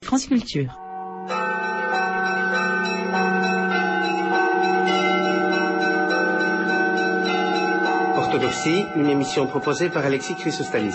France Culture. Orthodoxie, une émission proposée par Alexis Chrysostalis.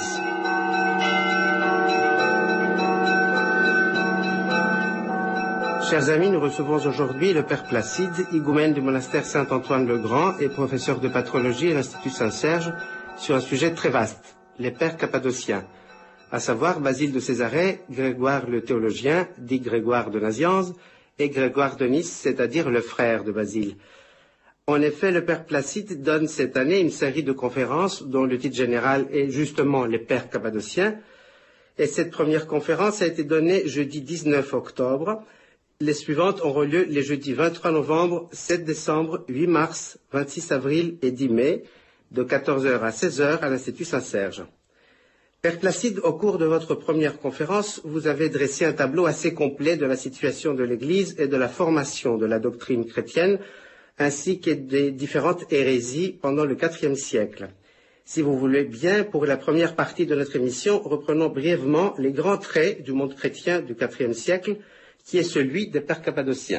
Chers amis, nous recevons aujourd'hui le Père Placide, higoumène du monastère Saint-Antoine-le-Grand et professeur de patrologie à l'Institut Saint-Serge, sur un sujet très vaste, les Pères cappadociens, à savoir Basile de Césarée, Grégoire le théologien, dit Grégoire de Nazianze, et Grégoire de Nice, c'est-à-dire le frère de Basile. En effet, le Père Placide donne cette année une série de conférences dont le titre général est justement les Pères cappadociens, et cette première conférence a été donnée jeudi 19 octobre. Les suivantes auront lieu les jeudis 23 novembre, 7 décembre, 8 mars, 26 avril et 10 mai, de 14h à 16h à l'Institut Saint-Serge. Père Placide, au cours de votre première conférence, vous avez dressé un tableau assez complet de la situation de l'Église et de la formation de la doctrine chrétienne, ainsi que des différentes hérésies pendant le IVe siècle. Si vous voulez bien, pour la première partie de notre émission, reprenons brièvement les grands traits du monde chrétien du IVe siècle, qui est celui des Pères cappadociens.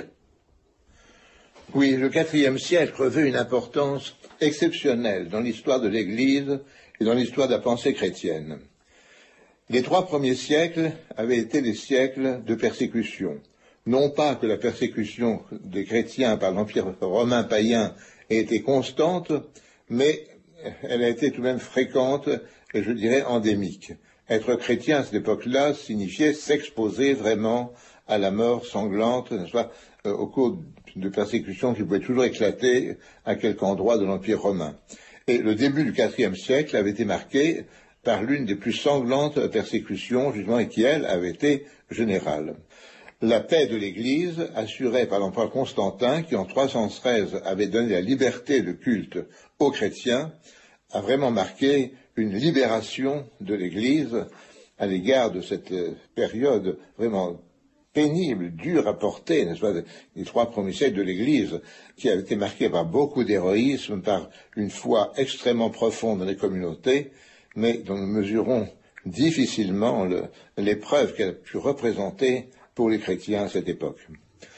Oui, le IVe siècle revêt une importance exceptionnelle dans l'histoire de l'Église et dans l'histoire de la pensée chrétienne. Les 3 premiers siècles avaient été des siècles de persécution. Non pas que la persécution des chrétiens par l'Empire romain païen ait été constante, mais elle a été tout de même fréquente et je dirais endémique. Être chrétien à cette époque-là signifiait s'exposer vraiment à la mort sanglante, n'est-ce pas, au cours de persécutions qui pouvaient toujours éclater à quelque endroit de l'Empire romain. Et le début du IVe siècle avait été marqué par l'une des plus sanglantes persécutions, justement, et qui, elle, avait été générale. La paix de l'Église, assurée par l'empereur Constantin, qui en 313 avait donné la liberté de culte aux chrétiens, a vraiment marqué une libération de l'Église à l'égard de cette période vraiment pénible, dure à porter, n'est-ce pas, les 3 premiers siècles de l'Église, qui avait été marquée par beaucoup d'héroïsme, par une foi extrêmement profonde dans les communautés, mais dont nous mesurons difficilement l'épreuve qu'elle a pu représenter pour les chrétiens à cette époque.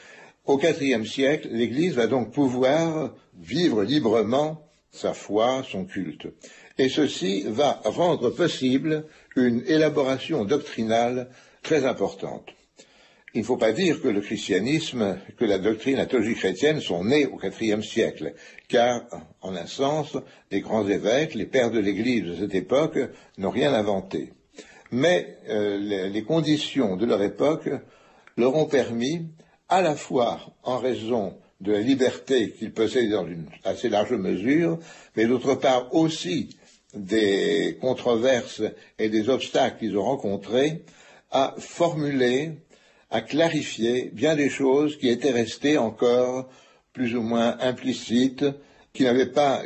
Au IVe siècle, l'Église va donc pouvoir vivre librement sa foi, son culte. Et ceci va rendre possible une élaboration doctrinale très importante. Il ne faut pas dire que le christianisme, que la doctrine, la théologie chrétienne sont nées au IVe siècle, car, en un sens, les grands évêques, les pères de l'Église de cette époque, n'ont rien inventé. Mais les conditions de leur époque leur ont permis, à la fois en raison de la liberté qu'ils possédaient dans une assez large mesure, mais d'autre part aussi des controverses et des obstacles qu'ils ont rencontrés, à formuler, à clarifier bien des choses qui étaient restées encore plus ou moins implicites, qui n'avaient pas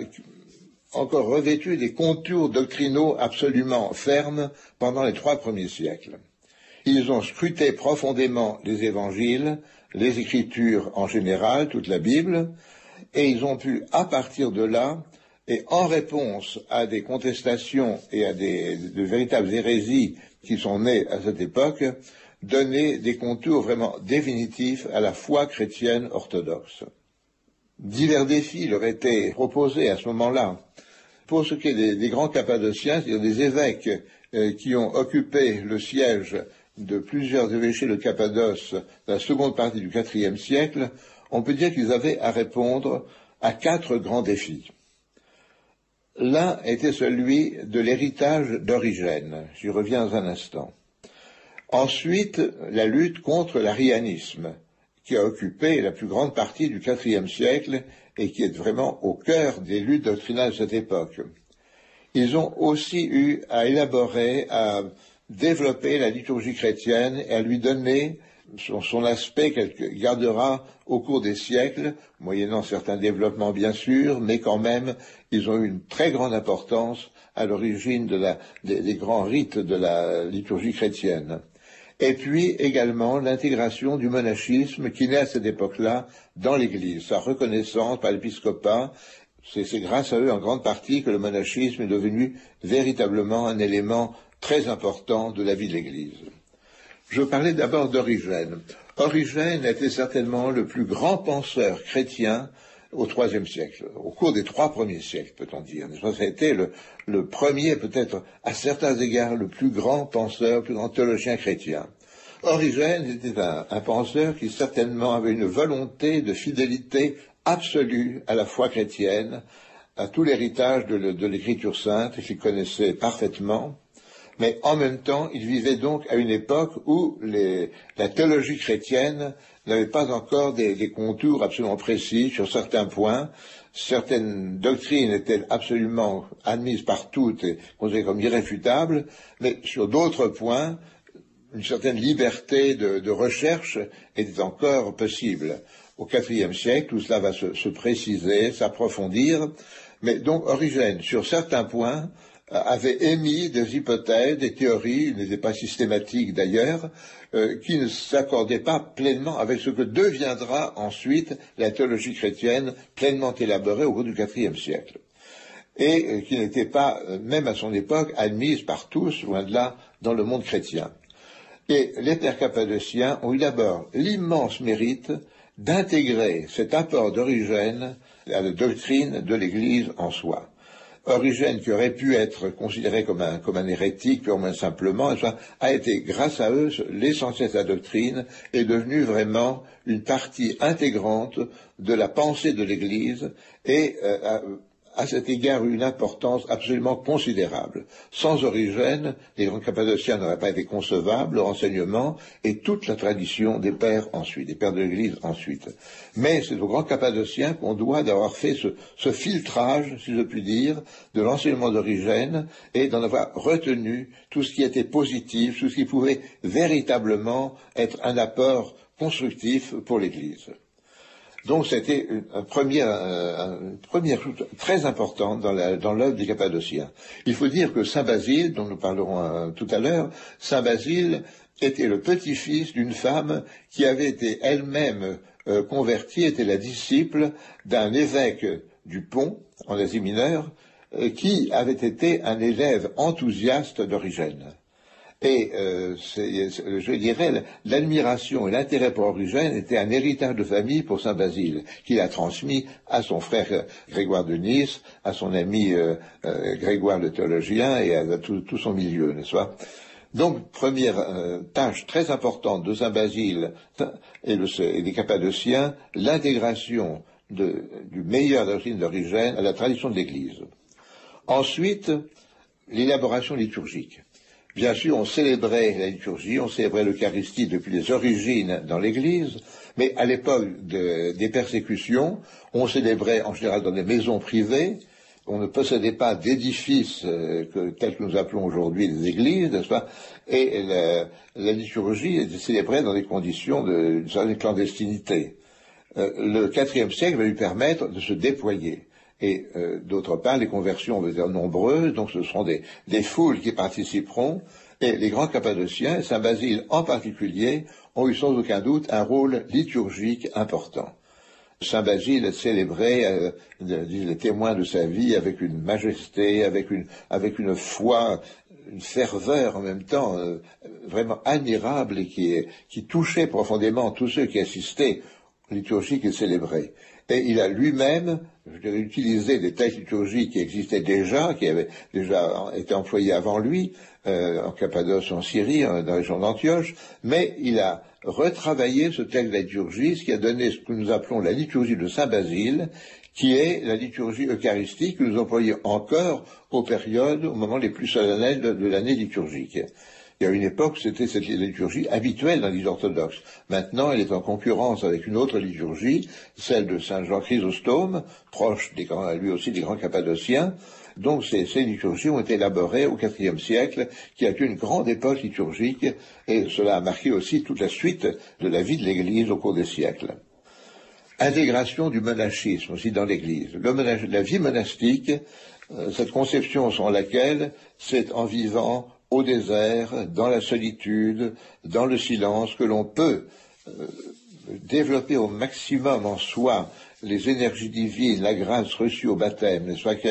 encore revêtu des contours doctrinaux absolument fermes pendant les 3 premiers siècles. Ils ont scruté profondément les évangiles, les Écritures en général, toute la Bible, et ils ont pu, à partir de là, et en réponse à des contestations et à de véritables hérésies qui sont nées à cette époque, donner des contours vraiment définitifs à la foi chrétienne orthodoxe. Divers défis leur étaient proposés à ce moment-là. Pour ce qui est des grands cappadociens, c'est-à-dire des évêques qui ont occupé le siège de plusieurs évêchés de Cappadoce dans la seconde partie du IVe siècle, on peut dire qu'ils avaient à répondre à 4 grands défis. L'un était celui de l'héritage d'Origène. J'y reviens un instant. Ensuite, la lutte contre l'arianisme, qui a occupé la plus grande partie du IVe siècle et qui est vraiment au cœur des luttes doctrinales de cette époque. Ils ont aussi eu à élaborer, à développer la liturgie chrétienne et à lui donner son aspect qu'elle gardera au cours des siècles, moyennant certains développements bien sûr, mais quand même, ils ont eu une très grande importance à l'origine des grands rites de la liturgie chrétienne. Et puis également l'intégration du monachisme qui naît à cette époque-là dans l'Église, sa reconnaissance par l'épiscopat. C'est grâce à eux en grande partie que le monachisme est devenu véritablement un élément très important de la vie de l'Église. Je parlais d'abord d'Origène. Origène était certainement le plus grand penseur chrétien au IIIe siècle, au cours des 3 premiers siècles, peut-on dire. Ça a été le premier, peut-être à certains égards, le plus grand penseur, le plus grand théologien chrétien. Origène était un penseur qui certainement avait une volonté de fidélité absolue à la foi chrétienne, à tout l'héritage de l'Écriture sainte qu'il connaissait parfaitement. Mais en même temps, il vivait donc à une époque où la théologie chrétienne n'avait pas encore des contours absolument précis sur certains points. Certaines doctrines étaient absolument admises par toutes et considérées comme irréfutables, mais sur d'autres points, une certaine liberté de recherche était encore possible. Au IVe siècle, tout cela va se préciser, s'approfondir, mais donc Origène, sur certains points, avait émis des hypothèses, des théories, il n'était pas systématique d'ailleurs, qui ne s'accordaient pas pleinement avec ce que deviendra ensuite la théologie chrétienne pleinement élaborée au cours du IVe siècle, et qui n'était pas, même à son époque, admise par tous, loin de là, dans le monde chrétien. Et les pères cappadociens ont eu d'abord l'immense mérite d'intégrer cet apport d'Origène à la doctrine de l'Église en soi. Origène, qui aurait pu être considéré comme un hérétique, purement simplement, a été, grâce à eux, l'essentiel de la doctrine est devenu vraiment une partie intégrante de la pensée de l'Église et à cet égard une importance absolument considérable. Sans Origène, les grands cappadociens n'auraient pas été concevables, leur enseignement et toute la tradition des pères ensuite, des pères de l'Église ensuite. Mais c'est aux grands cappadociens qu'on doit d'avoir fait ce filtrage, si je puis dire, de l'enseignement d'Origène et d'en avoir retenu tout ce qui était positif, tout ce qui pouvait véritablement être un apport constructif pour l'Église. Donc c'était une première chose très importante dans l'œuvre des Cappadociens. Il faut dire que Saint Basile, dont nous parlerons tout à l'heure, Saint Basile était le petit-fils d'une femme qui avait été elle-même convertie, était la disciple d'un évêque du Pont, en Asie mineure, qui avait été un élève enthousiaste d'Origène. Et je dirais, l'admiration et l'intérêt pour Origène était un héritage de famille pour Saint Basile, qu'il a transmis à son frère Grégoire de Nice, à son ami Grégoire le théologien et à tout son milieu, n'est-ce pas? Donc, première tâche très importante de Saint Basile et des Cappadociens, l'intégration du meilleur doctrine d'Origène à la tradition de l'Église. Ensuite, l'élaboration liturgique. Bien sûr, on célébrait la liturgie, on célébrait l'Eucharistie depuis les origines dans l'Église, mais à l'époque des persécutions, on célébrait en général dans des maisons privées, on ne possédait pas d'édifices tels que nous appelons aujourd'hui des églises, n'est-ce pas? Et la liturgie était célébrée dans des conditions d'une certaine clandestinité. Le IVe siècle va lui permettre de se déployer. Et d'autre part, les conversions vont être nombreuses, donc ce seront des foules qui participeront, et les grands Cappadociens, et Saint Basile en particulier, ont eu sans aucun doute un rôle liturgique important. Saint Basile célébrait, disent les témoins de sa vie, avec une majesté, avec une foi, une ferveur en même temps, vraiment admirable et qui touchait profondément tous ceux qui assistaient aux liturgies qu'il célébrait. Et il a lui-même utilisé des textes liturgiques qui existaient déjà, qui avaient déjà été employés avant lui, en Cappadoce, en Syrie, dans la région d'Antioche, mais il a retravaillé ce texte de la liturgie, ce qui a donné ce que nous appelons la liturgie de Saint Basile, qui est la liturgie eucharistique que nous employons encore aux moments les plus solennels de l'année liturgique. Il y a une époque, c'était cette liturgie habituelle dans l'Église orthodoxe. Maintenant, elle est en concurrence avec une autre liturgie, celle de Saint Jean Chrysostome, proche lui aussi des grands Cappadociens. Donc ces liturgies ont été élaborées au IVe siècle, qui a été une grande époque liturgique, et cela a marqué aussi toute la suite de la vie de l'Église au cours des siècles. Intégration du monachisme aussi dans l'Église. La vie monastique, cette conception selon laquelle c'est en vivant au désert, dans la solitude, dans le silence, que l'on peut développer au maximum en soi les énergies divines, la grâce reçue au baptême, n'est-ce pas,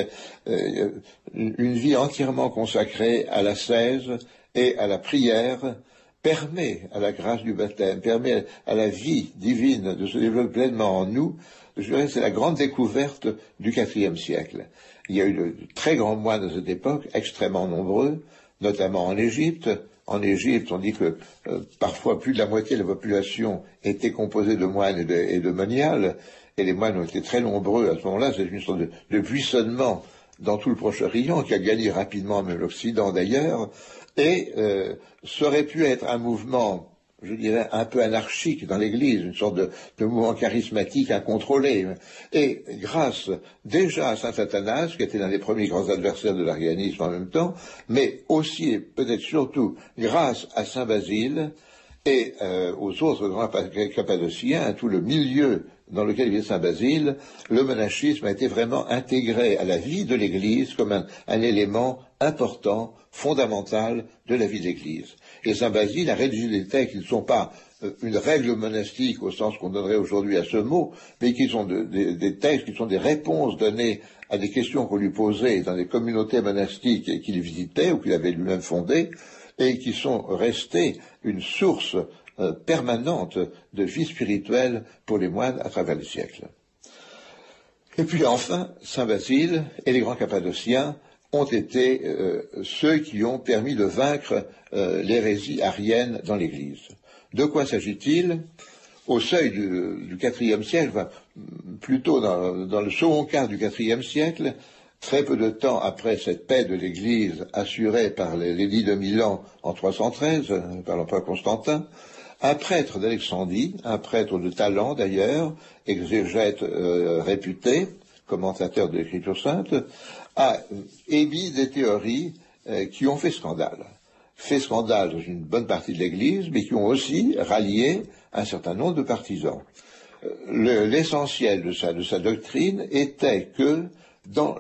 une vie entièrement consacrée à l'ascèse et à la prière, permet à la grâce du baptême, permet à la vie divine de se développer pleinement en nous, je dirais que c'est la grande découverte du IVe siècle. Il y a eu de très grands moines à cette époque, extrêmement nombreux, notamment en Égypte. En Égypte, on dit que parfois plus de la moitié de la population était composée de moines et de moniales, et les moines ont été très nombreux à ce moment-là. C'est une sorte de buissonnement dans tout le Proche-Orient, qui a gagné rapidement même l'Occident d'ailleurs, et ça aurait pu être un mouvement, je dirais, un peu anarchique dans l'Église, une sorte de mouvement charismatique incontrôlé. Et grâce déjà à saint Athanase, qui était l'un des premiers grands adversaires de l'arianisme en même temps, mais aussi et peut-être surtout grâce à saint Basile et aux autres grands cappadociens, à tout le milieu dans lequel vivait saint Basile, le monachisme a été vraiment intégré à la vie de l'Église comme un élément important, fondamental de la vie de l'Église. Et saint Basile a rédigé des textes qui ne sont pas une règle monastique au sens qu'on donnerait aujourd'hui à ce mot, mais qui sont des textes qui sont des réponses données à des questions qu'on lui posait dans des communautés monastiques qu'il visitait ou qu'il avait lui-même fondées, et qui sont restés une source permanente de vie spirituelle pour les moines à travers les siècles. Et puis enfin, saint Basile et les grands cappadociens ont été ceux qui ont permis de vaincre l'hérésie arienne dans l'Église. De quoi s'agit-il? Au seuil du IVe siècle, enfin, plutôt dans le second quart du IVe siècle, très peu de temps après cette paix de l'Église assurée par l'édit de Milan en 313, par l'empereur Constantin, un prêtre d'Alexandrie, un prêtre de talent d'ailleurs, exégète réputé, commentateur de l'Écriture sainte, a émis des théories qui ont fait scandale. Fait scandale dans une bonne partie de l'Église, mais qui ont aussi rallié un certain nombre de partisans. L'essentiel de sa doctrine était que dans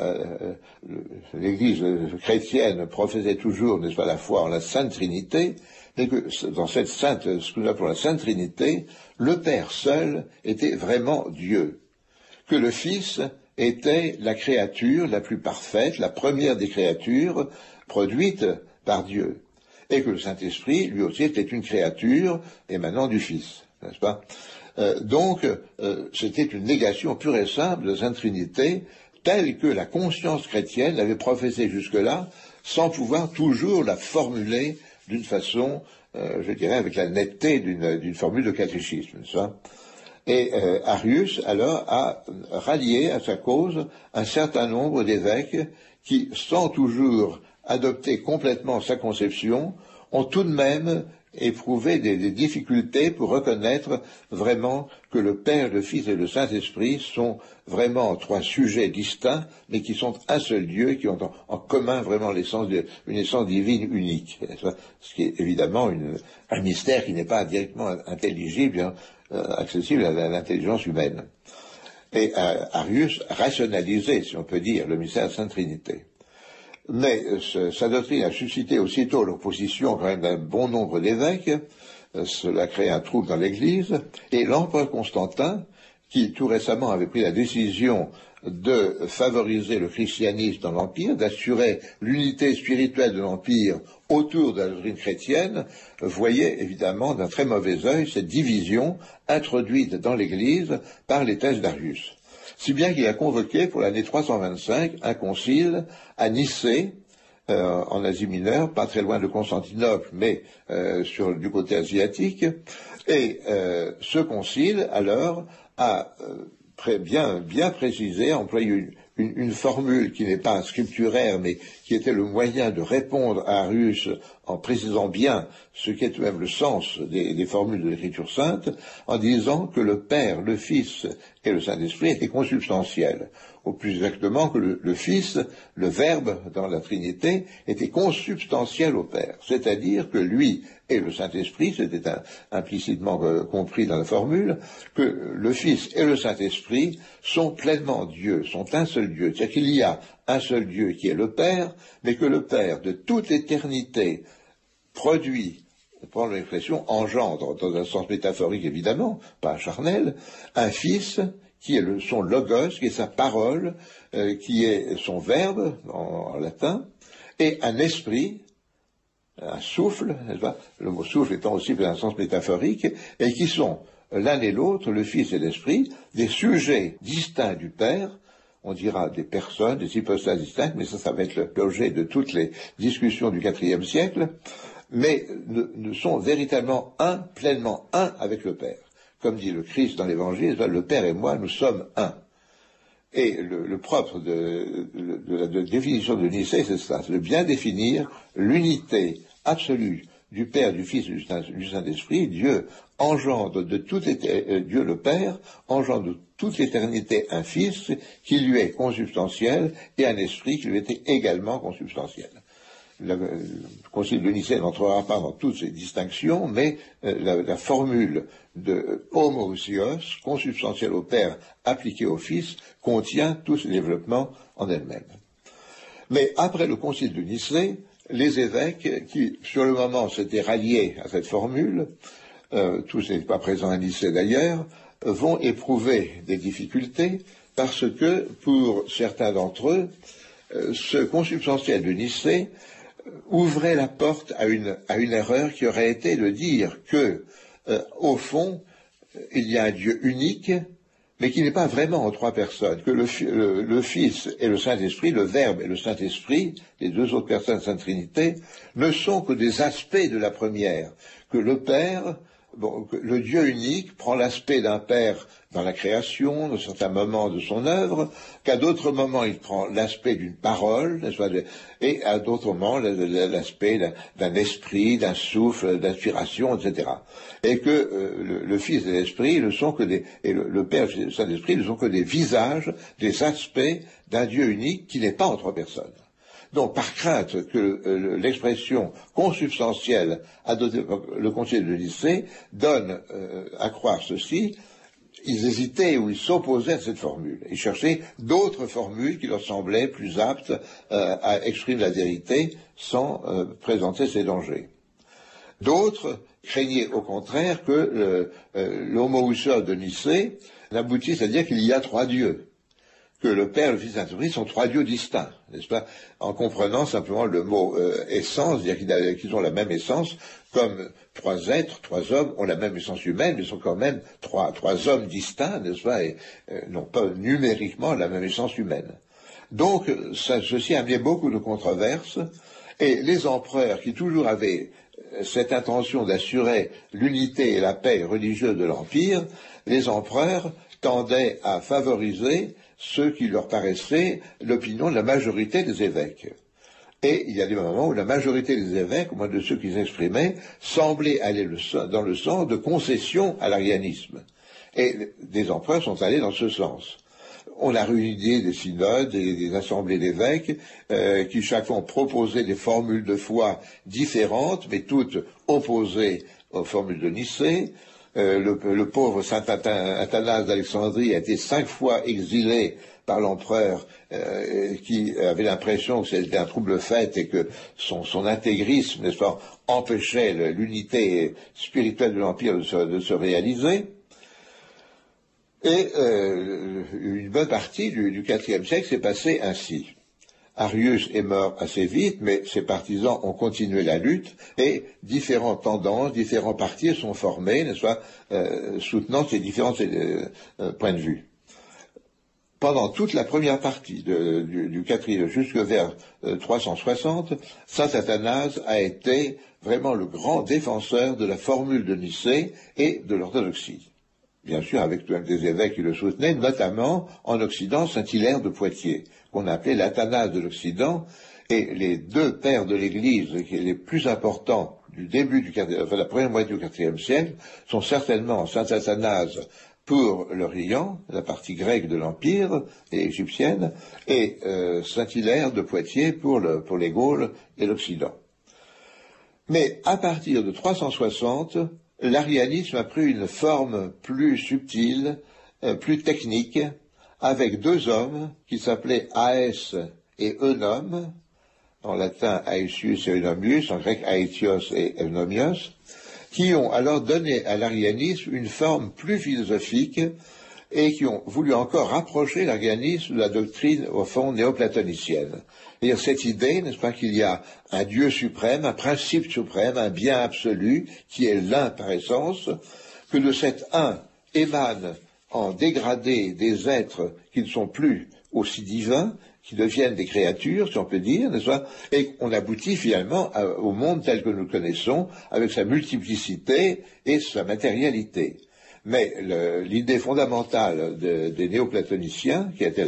l'Église chrétienne professait toujours, n'est-ce pas, la foi en la Sainte Trinité, mais que dans cette ce que nous appelons la Sainte Trinité, le Père seul était vraiment Dieu, que le Fils était la créature la plus parfaite, la première des créatures produite par Dieu, et que le Saint-Esprit, lui aussi, était une créature émanant du Fils, n'est-ce pas? Donc, c'était une négation pure et simple de la Sainte Trinité, telle que la conscience chrétienne l'avait professée jusque-là, sans pouvoir toujours la formuler d'une façon, je dirais, avec la netteté d'une formule de catéchisme, n'est-ce pas? Et Arius, alors, a rallié à sa cause un certain nombre d'évêques qui, sans toujours adopter complètement sa conception, ont tout de même éprouvé des difficultés pour reconnaître vraiment que le Père, le Fils et le Saint-Esprit sont vraiment trois sujets distincts, mais qui sont un seul Dieu, qui ont en commun vraiment une essence divine unique. Ce qui est évidemment un mystère qui n'est pas directement intelligible, accessible à l'intelligence humaine. Et Arius rationalisait, si on peut dire, le mystère de la Sainte Trinité. Mais sa doctrine a suscité aussitôt l'opposition quand même d'un bon nombre d'évêques, cela crée un trouble dans l'Église, et l'empereur Constantin, qui tout récemment avait pris la décision de favoriser le christianisme dans l'Empire, d'assurer l'unité spirituelle de l'Empire autour de la doctrine chrétienne, voyait évidemment d'un très mauvais œil cette division introduite dans l'Église par les thèses d'Arius. Si bien qu'il a convoqué pour l'année 325 un concile à Nicée, en Asie mineure, pas très loin de Constantinople, mais du côté asiatique, et ce concile, alors, a bien précisé, a employé une formule qui n'est pas scripturaire, mais qui était le moyen de répondre à Arius en précisant bien ce qui est tout de même le sens des formules de l'Écriture sainte, en disant que le Père, le Fils et le Saint-Esprit étaient consubstantiels, ou plus exactement que le Fils, le Verbe dans la Trinité, était consubstantiel au Père, c'est-à-dire que lui et le Saint-Esprit, c'était implicitement compris dans la formule, que le Fils et le Saint-Esprit sont pleinement Dieu, sont un seul Dieu, c'est-à-dire qu'il y a un seul Dieu qui est le Père, mais que le Père de toute éternité produit, prendre l'expression, engendre, dans un sens métaphorique évidemment, pas charnel, un Fils qui est son logos, qui est sa parole, qui est son verbe en latin, et un esprit un souffle, n'est-ce pas, le mot souffle étant aussi dans un sens métaphorique, et qui sont l'un et l'autre, le Fils et l'Esprit, des sujets distincts du Père, on dira des personnes, des hypostases distinctes, mais ça va être l'objet de toutes les discussions du IVe siècle, mais ne sont véritablement un, pleinement un avec le Père. Comme dit le Christ dans l'Évangile, le Père et moi, nous sommes un. Et le propre de la définition de Nicée, c'est ça, c'est de bien définir l'unité absolue du Père, du Fils et du Saint-Esprit. Dieu engendre de toute Dieu le Père engendre de toute l'éternité un Fils qui lui est consubstantiel et un Esprit qui lui était également consubstantiel. Le Concile de Nicée n'entrera pas dans toutes ces distinctions, mais la formule de homoousios, consubstantiel au Père, appliqué au Fils, contient tout ce développement en elle-même. Mais après le Concile de Nicée, les évêques, qui sur le moment s'étaient ralliés à cette formule, tous n'étaient pas présents à Nicée d'ailleurs, vont éprouver des difficultés parce que, pour certains d'entre eux, ce consubstantiel de Nicée ouvrait la porte à une erreur qui aurait été de dire que, au fond, il y a un Dieu unique, mais qui n'est pas vraiment en trois personnes, que le Fils et le Saint-Esprit, le Verbe et le Saint-Esprit, les deux autres personnes de la Sainte Trinité, ne sont que des aspects de la première, que le Père, le Dieu unique prend l'aspect d'un Père dans la création, dans certains moments de son œuvre, qu'à d'autres moments il prend l'aspect d'une parole, n'est-ce pas, et à d'autres moments l'aspect d'un esprit, d'un souffle, d'inspiration, etc. Et que le Fils et l'Esprit ne sont que le Père et le Saint-Esprit ne sont que des visages, des aspects d'un Dieu unique qui n'est pas en trois personnes. Donc, par crainte que l'expression consubstantielle adoptée par le Concile de Nicée donne à croire ceci, ils hésitaient ou ils s'opposaient à cette formule. Ils cherchaient d'autres formules qui leur semblaient plus aptes à exprimer la vérité sans présenter ces dangers. D'autres craignaient au contraire que l'homoousios de Nicée n'aboutisse à dire qu'il y a trois dieux, que le Père, le Fils et le Saint-Esprit sont trois dieux distincts, n'est-ce pas, en comprenant simplement le mot essence, c'est-à-dire qu'ils ont la même essence, comme trois êtres, trois hommes ont la même essence humaine, mais sont quand même trois hommes distincts, n'est-ce pas, et n'ont pas numériquement la même essence humaine. Donc, ceci a amené beaucoup de controverses, et les empereurs, qui toujours avaient cette intention d'assurer l'unité et la paix religieuse de l'Empire, les empereurs tendaient à favoriser ce qui leur paraissait l'opinion de la majorité des évêques. Et il y a des moments où la majorité des évêques, au moins de ceux qui s'exprimaient, semblaient aller dans le sens de concession à l'arianisme. Et des empereurs sont allés dans ce sens. On a réuni des synodes et des assemblées d'évêques qui chacun proposaient des formules de foi différentes, mais toutes opposées aux formules de Nicée. Le pauvre saint Athanase d'Alexandrie a été 5 fois exilé par l'empereur qui avait l'impression que c'était un trouble fait et que son intégrisme, n'est-ce pas, empêchait l'unité spirituelle de l'Empire de se réaliser. Et une bonne partie du IVe siècle s'est passée ainsi. Arius est mort assez vite, mais ses partisans ont continué la lutte et différentes tendances, différents partis sont formés, n'est-ce pas, soutenant ces différents points de vue. Pendant toute la première partie du IVe jusque vers 360, saint Athanase a été vraiment le grand défenseur de la formule de Nicée et de l'orthodoxie. Bien sûr, avec des évêques qui le soutenaient, notamment en Occident, saint Hilaire de Poitiers, qu'on appelait l'Athanase de l'Occident, et les deux pères de l'Église, qui sont les plus importants du début de la première moitié du IVe siècle, sont certainement saint Athanase pour l'Orient, la partie grecque de l'Empire et égyptienne, et saint Hilaire de Poitiers pour les Gaules et l'Occident. Mais à partir de 360, l'arianisme a pris une forme plus subtile, plus technique, avec deux hommes qui s'appelaient Aès et Eunom, en latin Aesius et Eunomius, en grec Aetios et Eunomios, qui ont alors donné à l'arianisme une forme plus philosophique et qui ont voulu encore rapprocher l'arianisme de la doctrine, au fond, néoplatonicienne. C'est-à-dire cette idée, n'est-ce pas, qu'il y a un Dieu suprême, un principe suprême, un bien absolu, qui est l'un par essence, que de cet un émanent en dégradé des êtres qui ne sont plus aussi divins, qui deviennent des créatures, si on peut dire, n'est-ce pas, et on aboutit finalement au monde tel que nous le connaissons, avec sa multiplicité et sa matérialité. Mais l'idée fondamentale des néoplatoniciens, qui était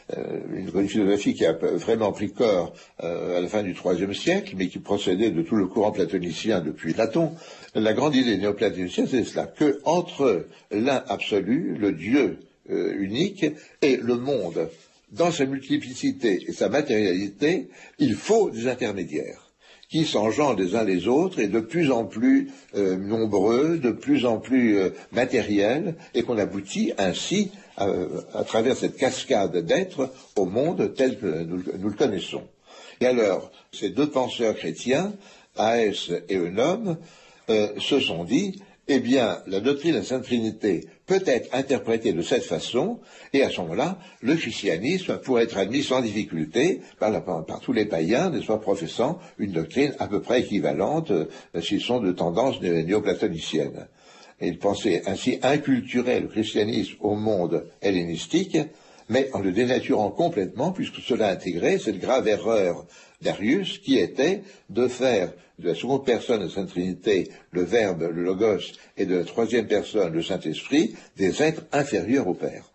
une philosophie qui a vraiment pris corps à la fin du IIIe siècle, mais qui procédait de tout le courant platonicien depuis Platon, la grande idée néoplatonicienne, c'est cela, que entre l'un absolu, le Dieu unique, et le monde, dans sa multiplicité et sa matérialité, il faut des intermédiaires qui s'engendrent les uns les autres et de plus en plus nombreux, de plus en plus matériels, et qu'on aboutit ainsi, à travers cette cascade d'êtres, au monde tel que nous le connaissons. Et alors, ces deux penseurs chrétiens, Aès et Eunom, se sont dit, eh bien, la doctrine de la Sainte Trinité peut être interprétée de cette façon, et à ce moment-là, le christianisme pourrait être admis sans difficulté par tous les païens, n'est-ce pas, professant une doctrine à peu près équivalente, s'ils sont de tendance néoplatonicienne. Et ils pensaient ainsi inculturer le christianisme au monde hellénistique, mais en le dénaturant complètement, puisque cela intégrait cette grave erreur d'Arius, qui était de faire de la seconde personne de la Sainte Trinité le Verbe, le Logos, et de la troisième personne, le Saint-Esprit, des êtres inférieurs au Père.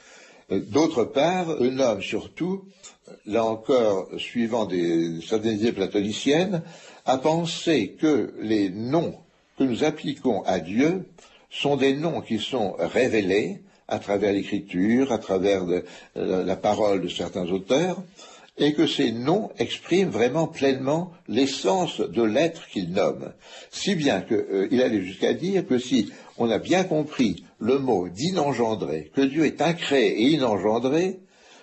D'autre part, un homme surtout, là encore, suivant certaines idées platoniciennes, a pensé que les noms que nous appliquons à Dieu sont des noms qui sont révélés à travers l'écriture, à travers la parole de certains auteurs, et que ces noms expriment vraiment pleinement l'essence de l'être qu'il nomme. Si bien qu'il allait jusqu'à dire que si on a bien compris le mot d'inengendré, que Dieu est incréé et inengendré,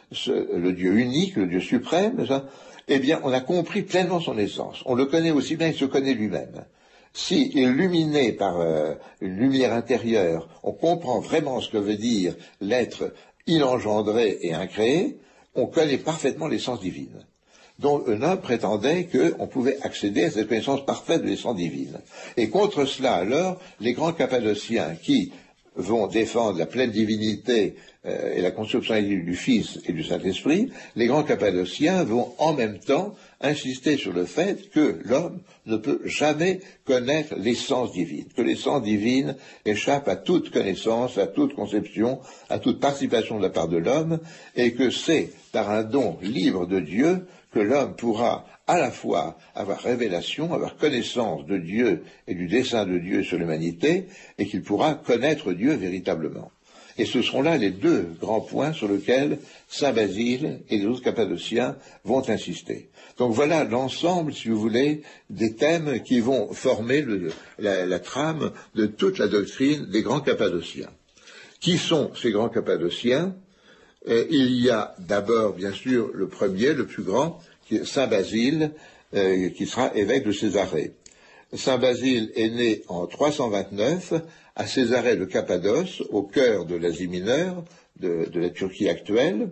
le Dieu unique, le Dieu suprême, eh bien on a compris pleinement son essence. On le connaît aussi bien qu'il se connaît lui-même. Si, illuminé par une lumière intérieure, on comprend vraiment ce que veut dire l'être inengendré et incréé, on connaît parfaitement l'essence divine. Donc un homme prétendait qu'on pouvait accéder à cette connaissance parfaite de l'essence divine. Et contre cela, alors, les grands cappadociens qui vont défendre la pleine divinité et la consubstantialité du Fils et du Saint-Esprit, les grands cappadociens vont en même temps insister sur le fait que l'homme ne peut jamais connaître l'essence divine, que l'essence divine échappe à toute connaissance, à toute conception, à toute participation de la part de l'homme, et que c'est par un don libre de Dieu que l'homme pourra à la fois avoir révélation, avoir connaissance de Dieu et du dessein de Dieu sur l'humanité, et qu'il pourra connaître Dieu véritablement. Et ce seront là les deux grands points sur lesquels saint Basile et les autres cappadociens vont insister. Donc voilà l'ensemble, si vous voulez, des thèmes qui vont former la trame de toute la doctrine des grands cappadociens. Qui sont ces grands cappadociens? Il y a d'abord, bien sûr, le premier, le plus grand, qui est saint Basile, qui sera évêque de Césarée. Saint Basile est né en 329 à Césarée de Cappadoce, au cœur de l'Asie mineure, de la Turquie actuelle,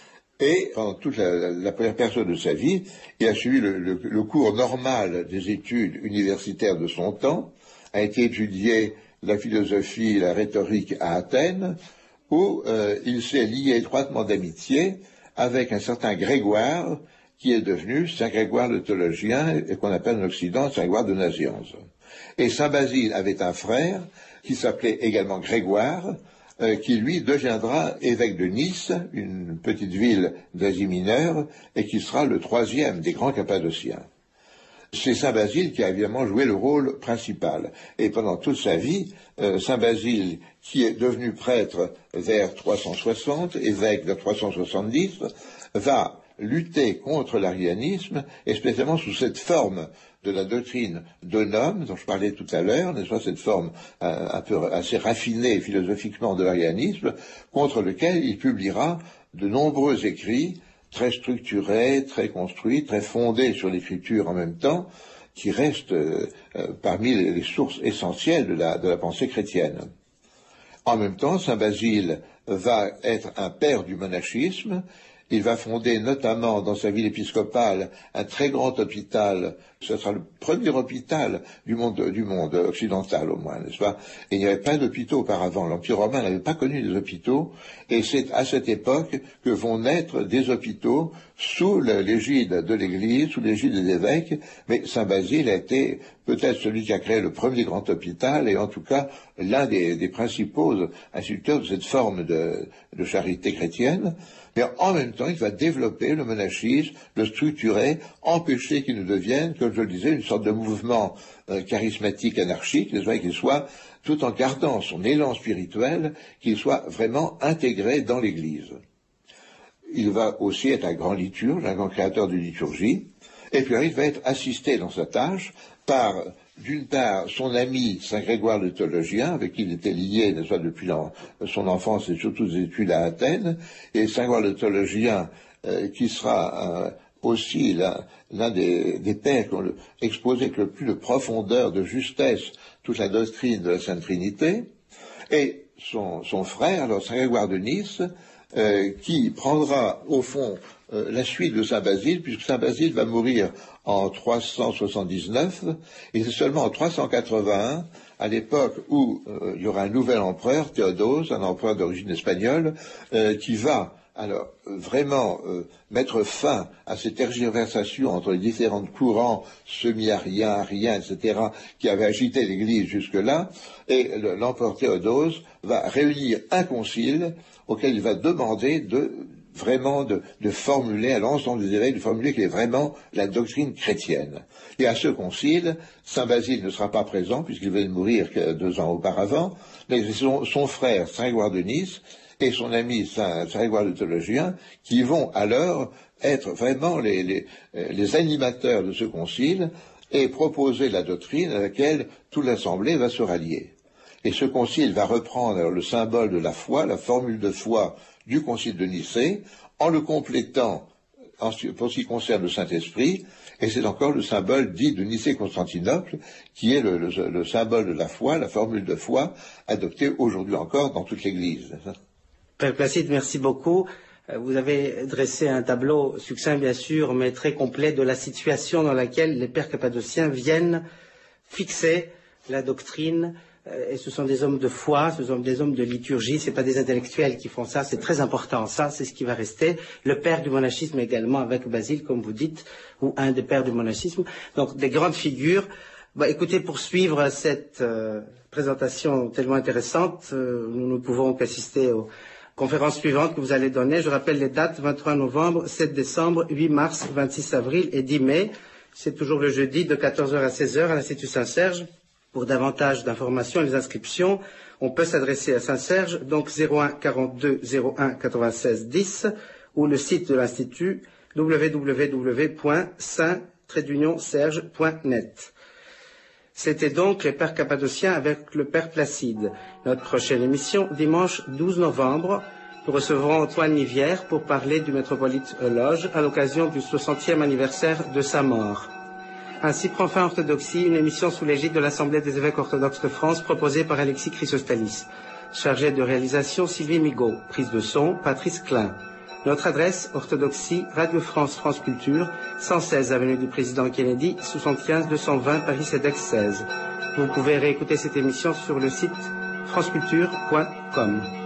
et pendant toute la première période de sa vie, il a suivi le cours normal des études universitaires de son temps, a été étudié la philosophie et la rhétorique à Athènes, où il s'est lié étroitement d'amitié avec un certain Grégoire, qui est devenu Saint Grégoire le théologien, et qu'on appelle en Occident Saint Grégoire de Nazianze. Et Saint Basile avait un frère qui s'appelait également Grégoire, qui lui deviendra évêque de Nice, une petite ville d'Asie mineure, et qui sera le troisième des grands cappadociens. C'est Saint Basile qui a évidemment joué le rôle principal. Et pendant toute sa vie, Saint Basile, qui est devenu prêtre vers 360, évêque vers 370, va lutter contre l'arianisme, et spécialement sous cette forme de la doctrine d'Eunom, dont je parlais tout à l'heure, n'est-ce pas, cette forme un peu assez raffinée philosophiquement de l'arianisme, contre lequel il publiera de nombreux écrits très structurés, très construits, très fondés sur l'écriture en même temps, qui restent parmi les sources essentielles de la pensée chrétienne. En même temps, saint Basile va être un père du monachisme. Il va fonder notamment dans sa ville épiscopale un très grand hôpital. Ce sera le premier hôpital du monde occidental au moins, n'est-ce pas? Et il n'y avait pas d'hôpitaux auparavant. L'Empire romain n'avait pas connu des hôpitaux. Et c'est à cette époque que vont naître des hôpitaux sous l'égide de l'Église, sous l'égide des évêques. Mais saint Basile a été peut-être celui qui a créé le premier grand hôpital et en tout cas l'un des principaux instituteurs de cette forme de charité chrétienne. Mais en même temps, il va développer le monachisme, le structurer, empêcher qu'il ne devienne, comme je le disais, une sorte de mouvement charismatique anarchique, qu'il soit, tout en gardant son élan spirituel, qu'il soit vraiment intégré dans l'Église. Il va aussi être un grand liturge, un grand créateur de liturgie, et puis il va être assisté dans sa tâche par, d'une part, son ami Saint Grégoire le théologien, avec qui il était lié, n'est-ce pas, depuis son enfance et surtout ses études à Athènes, et Saint Grégoire le théologien, qui sera aussi l'un des pères qui ont exposé avec le plus de profondeur, de justesse, toute la doctrine de la Sainte Trinité, et son frère, alors Saint Grégoire de Nice, qui prendra au fond la suite de saint Basile, puisque saint Basile va mourir en 379, et c'est seulement en 381, à l'époque où il y aura un nouvel empereur, Théodose, un empereur d'origine espagnole, qui va alors vraiment mettre fin à ces tergiversations entre les différents courants semi-ariens, ariens, etc., qui avaient agité l'Église jusque-là, et l'empereur Théodose va réunir un concile auquel il va demander de formuler à l'ensemble des évêques, de formuler quelle est vraiment la doctrine chrétienne. Et à ce concile, saint Basile ne sera pas présent, puisqu'il venait de mourir 2 ans auparavant, mais c'est son frère, Saint Grégoire de Nice, et son ami Saint Grégoire le théologien, qui vont alors être vraiment les animateurs de ce concile, et proposer la doctrine à laquelle toute l'Assemblée va se rallier. Et ce concile va reprendre alors le symbole de la foi, la formule de foi du concile de Nicée, en le complétant pour ce qui concerne le Saint-Esprit, et c'est encore le symbole dit de Nicée-Constantinople, qui est le symbole de la foi, la formule de foi, adoptée aujourd'hui encore dans toute l'Église. Père Placide, merci beaucoup. Vous avez dressé un tableau succinct, bien sûr, mais très complet de la situation dans laquelle les pères cappadociens viennent fixer la doctrine. Et ce sont des hommes de foi, ce sont des hommes de liturgie, c'est pas des intellectuels qui font ça, c'est très important, ça c'est ce qui va rester. Le père du monachisme également avec Basile, comme vous dites, ou un des pères du monachisme. Donc des grandes figures. Écoutez, pour suivre cette présentation tellement intéressante, nous ne pouvons qu'assister aux conférences suivantes que vous allez donner. Je rappelle les dates, 23 novembre, 7 décembre, 8 mars, 26 avril et 10 mai. C'est toujours le jeudi de 14h à 16h à l'Institut Saint-Serge. Pour davantage d'informations et les inscriptions, on peut s'adresser à Saint-Serge, donc 01 42 01 96 10, ou le site de l'Institut www.saint-serge.net. C'était donc les pères cappadociens avec le père Placide. Notre prochaine émission, dimanche 12 novembre, nous recevrons Antoine Nivière pour parler du métropolite Euloge à l'occasion du 60e anniversaire de sa mort. Ainsi prend fin Orthodoxie, une émission sous l'égide de l'Assemblée des évêques orthodoxes de France, proposée par Alexis Chrysostalis. Chargé de réalisation, Sylvie Migaud. Prise de son, Patrice Klein. Notre adresse, Orthodoxie, Radio France, France Culture, 116 avenue du Président Kennedy, 75 220 Paris CEDEX 16. Vous pouvez réécouter cette émission sur le site franceculture.com.